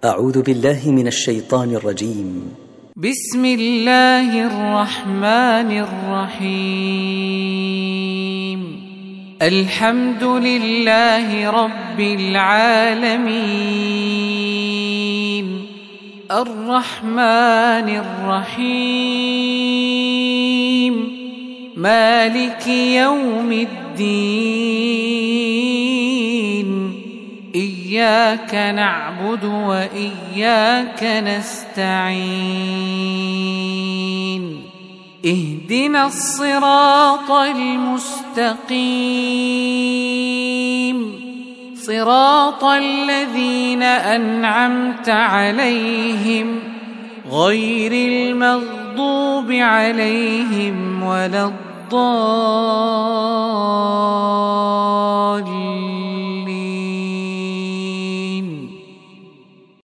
أعوذ بالله من الشيطان الرجيم. بسم الله الرحمن الرحيم. الحمد لله رب العالمين، الرحمن الرحيم، مالك يوم الدين، إياك نعبد وإياك نستعين، اهدنا الصراط المستقيم، صراط الذين أنعمت عليهم غير المغضوب عليهم ولا الضالين.